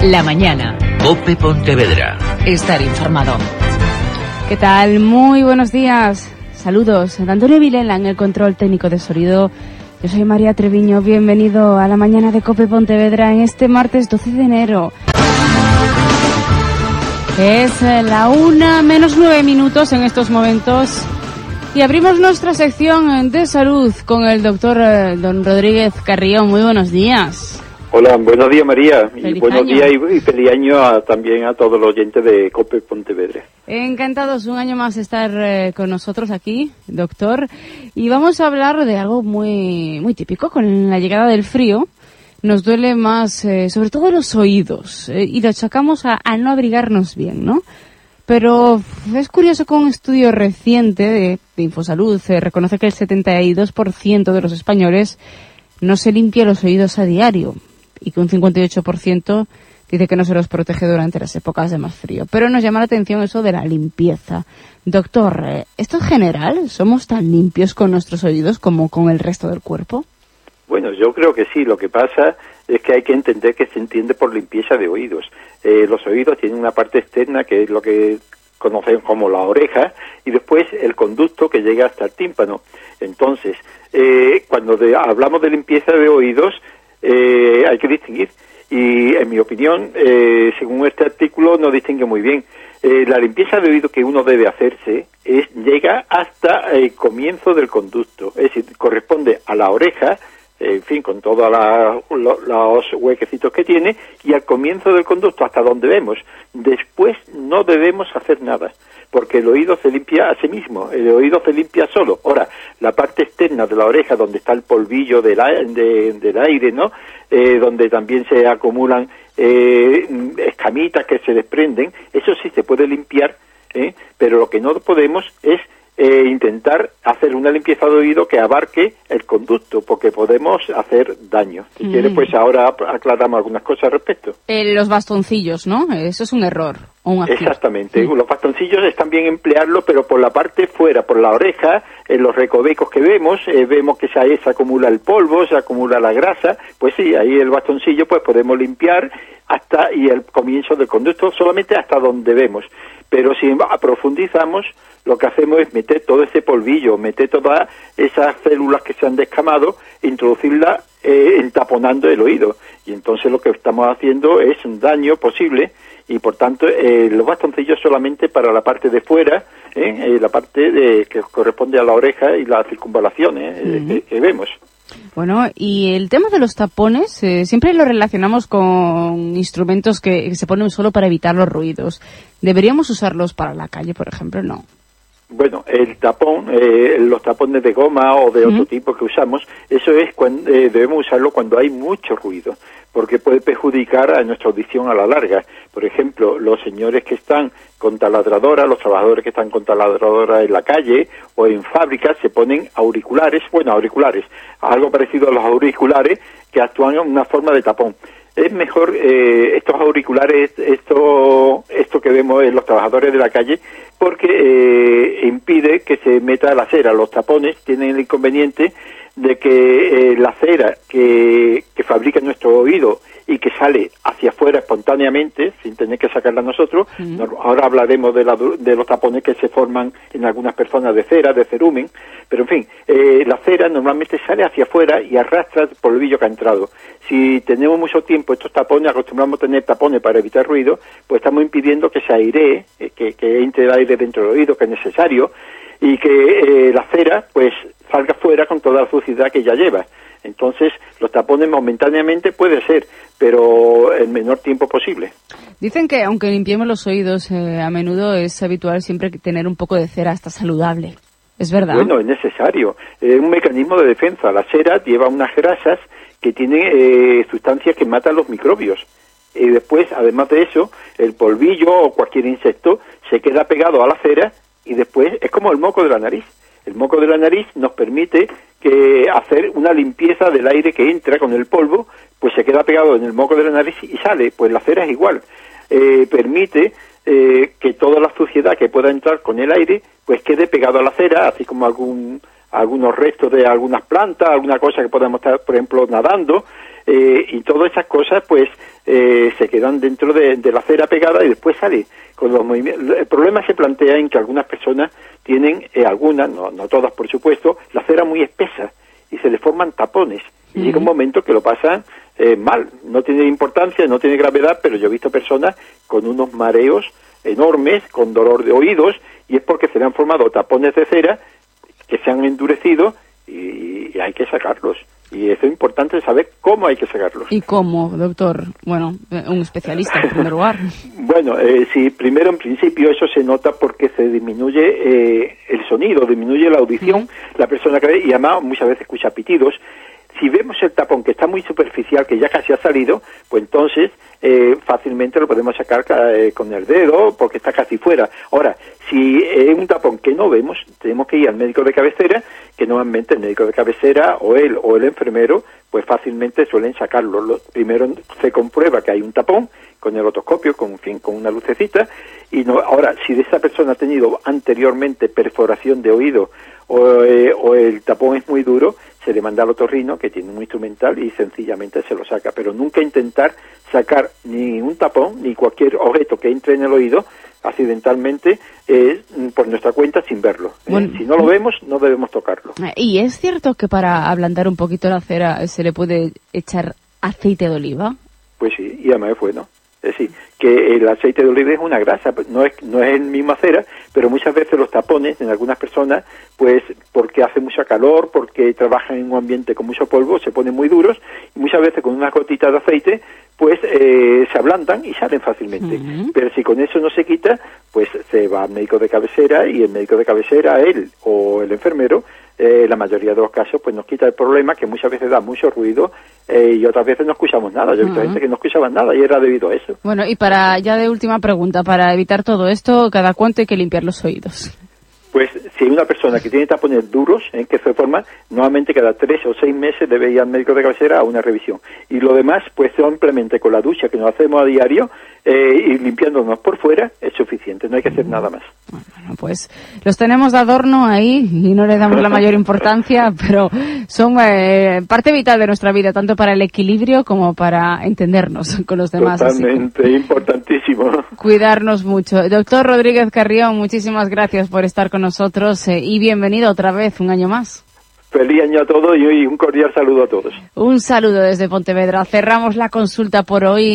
La mañana. COPE Pontevedra. Estar informado. ¿Qué tal? Muy buenos días. Saludos. Antonio Vilela en el control técnico de sonido. Yo soy María Treviño. Bienvenido a la mañana de COPE Pontevedra en este martes 12 de enero. Es la 1:09 en estos momentos. Y abrimos nuestra sección de salud con el doctor don Rodríguez Carrión. Muy buenos días. Hola, buenos días María, Feliz y buenos año. días y feliz año también a todos los oyentes de COPE Pontevedra. Encantados un año más estar con nosotros aquí, doctor. Y vamos a hablar de algo muy típico. Con la llegada del frío nos duele más, sobre todo los oídos, y lo achacamos a no abrigarnos bien, ¿no? Pero es curioso que un estudio reciente de Infosalud reconoce que el 72% de los españoles no se limpia los oídos a diario y que un 58% dice que no se los protege durante las épocas de más frío. Pero nos llama la atención eso de la limpieza. Doctor, ¿esto es general? ¿Somos tan limpios con nuestros oídos como con el resto del cuerpo? Bueno, yo creo que sí, lo que pasa es que hay que entender que se entiende por limpieza de oídos. Los oídos tienen una parte externa que es lo que conocen como la oreja y después el conducto que llega hasta el tímpano. Entonces, cuando hablamos de limpieza de oídos, hay que distinguir. Y en mi opinión, según este artículo, no distingue muy bien. La limpieza de oído que uno debe hacerse llega hasta el comienzo del conducto, es decir, corresponde a la oreja, en fin, con todos los huequecitos que tiene, y al comienzo del conducto, hasta donde vemos. Después no debemos hacer nada, porque el oído se limpia a sí mismo, el oído se limpia solo. Ahora, la parte externa de la oreja, donde está el polvillo del aire, ¿no? Donde también se acumulan escamitas que se desprenden, eso sí se puede limpiar, pero lo que no podemos es intentar hacer una limpieza de oído que abarque el conducto, porque podemos hacer daño. Si quiere, pues ahora aclaramos algunas cosas al respecto. Los bastoncillos, ¿no? Eso es un error. O un acierto. Exactamente. Los bastoncillos están bien emplearlos, pero por la parte fuera, por la oreja, en los recovecos que vemos que ahí se acumula el polvo, se acumula la grasa, pues sí, ahí el bastoncillo pues podemos limpiar y el comienzo del conducto solamente hasta donde vemos. Pero si profundizamos, lo que hacemos es meter todo ese polvillo, meter todas esas células que se han descamado, introducirlas entaponando el oído. Y entonces lo que estamos haciendo es un daño posible, y por tanto los bastoncillos solamente para la parte de fuera, la parte que corresponde a la oreja y las circunvalaciones que vemos. Bueno, y el tema de los tapones, siempre lo relacionamos con instrumentos que se ponen solo para evitar los ruidos. ¿Deberíamos usarlos para la calle, por ejemplo? No. Bueno, el tapón, los tapones de goma o de otro tipo que usamos, eso es cuando debemos usarlo cuando hay mucho ruido, porque puede perjudicar a nuestra audición a la larga. Por ejemplo, los señores que están con taladradora, los trabajadores que están con taladradora en la calle o en fábricas, se ponen auriculares, algo parecido a los auriculares que actúan en una forma de tapón. Es mejor estos auriculares, esto que vemos en los trabajadores de la calle, porque impide que se meta la cera. Los tapones tienen el inconveniente de que la cera que fabrica nuestro oído y que sale hacia afuera espontáneamente, sin tener que sacarla nosotros. Ahora hablaremos de los tapones que se forman en algunas personas de cera, de cerumen, pero en fin, la cera normalmente sale hacia afuera y arrastra el polvillo que ha entrado. Si tenemos mucho tiempo estos tapones, acostumbramos a tener tapones para evitar ruido, pues estamos impidiendo que se airee, que entre el aire dentro del oído, que es necesario, y que la cera pues salga fuera con toda la suciedad que ya lleva. Entonces, los tapones momentáneamente puede ser, pero el menor tiempo posible. Dicen que aunque limpiemos los oídos, a menudo es habitual siempre tener un poco de cera hasta saludable. ¿Es verdad? Bueno, es necesario. Es un mecanismo de defensa. La cera lleva unas grasas que tienen sustancias que matan los microbios. Y después, además de eso, el polvillo o cualquier insecto se queda pegado a la cera y después es como el moco de la nariz. El moco de la nariz nos permite hacer una limpieza del aire que entra con el polvo, pues se queda pegado en el moco de la nariz y sale. Pues la cera es igual. Permite que toda la suciedad que pueda entrar con el aire, pues quede pegado a la cera, así como algunos restos de algunas plantas, alguna cosa que podamos estar, por ejemplo, nadando, y todas esas cosas pues se quedan dentro de la cera pegada y después sale con los movimientos. El problema se plantea en que algunas personas tienen, algunas, no todas por supuesto, la cera muy espesa y se les forman tapones. Y llega un momento que lo pasan mal. No tiene importancia, no tiene gravedad, pero yo he visto personas con unos mareos enormes, con dolor de oídos, y es porque se le han formado tapones de cera que se han endurecido y hay que sacarlos. Y eso es importante saber cómo hay que sacarlos. ¿Y cómo, doctor? Bueno, un especialista en primer lugar. Bueno, sí, primero en principio eso se nota porque se disminuye el sonido, disminuye la audición, la persona que ve, y además muchas veces escucha pitidos. Si vemos el tapón que está muy superficial, que ya casi ha salido, pues entonces fácilmente lo podemos sacar con el dedo porque está casi fuera. Ahora, si es un tapón que no vemos, tenemos que ir al médico de cabecera, que normalmente el médico de cabecera o él o el enfermero, pues fácilmente suelen sacarlo. Primero se comprueba que hay un tapón con el otoscopio, con una lucecita, y no. Ahora, si esa persona ha tenido anteriormente perforación de oído o el tapón es muy duro, se le manda al otorrino, que tiene un instrumental, y sencillamente se lo saca. Pero nunca intentar sacar ni un tapón, ni cualquier objeto que entre en el oído accidentalmente por nuestra cuenta sin verlo. Bueno, si no lo vemos, no debemos tocarlo. ¿Y es cierto que para ablandar un poquito la cera se le puede echar aceite de oliva? Pues sí, y además es bueno. Es decir, que el aceite de oliva es una grasa, no es el misma cera, pero muchas veces los tapones en algunas personas, pues porque hace mucha calor, porque trabajan en un ambiente con mucho polvo, se ponen muy duros, y muchas veces con unas gotitas de aceite, pues se ablandan y salen fácilmente. Pero si con eso no se quita, pues se va al médico de cabecera, y el médico de cabecera, él o el enfermero, la mayoría de los casos, pues nos quita el problema, que muchas veces da mucho ruido y otras veces no escuchamos nada. Yo he visto gente que no escuchaba nada y era debido a eso. Bueno, y para ya de última pregunta, para evitar todo esto, ¿cada cuánto hay que limpiar los oídos? Pues si hay una persona que tiene tapones duros, que se forman, normalmente cada 3 o 6 meses debe ir al médico de cabecera a una revisión. Y lo demás, pues simplemente con la ducha que nos hacemos a diario y limpiándonos por fuera es suficiente, no hay que hacer nada más. Bueno, pues los tenemos de adorno ahí y no le damos la mayor importancia, pero son parte vital de nuestra vida, tanto para el equilibrio como para entendernos con los demás. Totalmente, importantísimo. Cuidarnos mucho. Doctor Rodríguez Carrión, muchísimas gracias por estar con nosotros y bienvenido otra vez, un año más. Feliz año a todos y un cordial saludo a todos. Un saludo desde Pontevedra. Cerramos la consulta por hoy.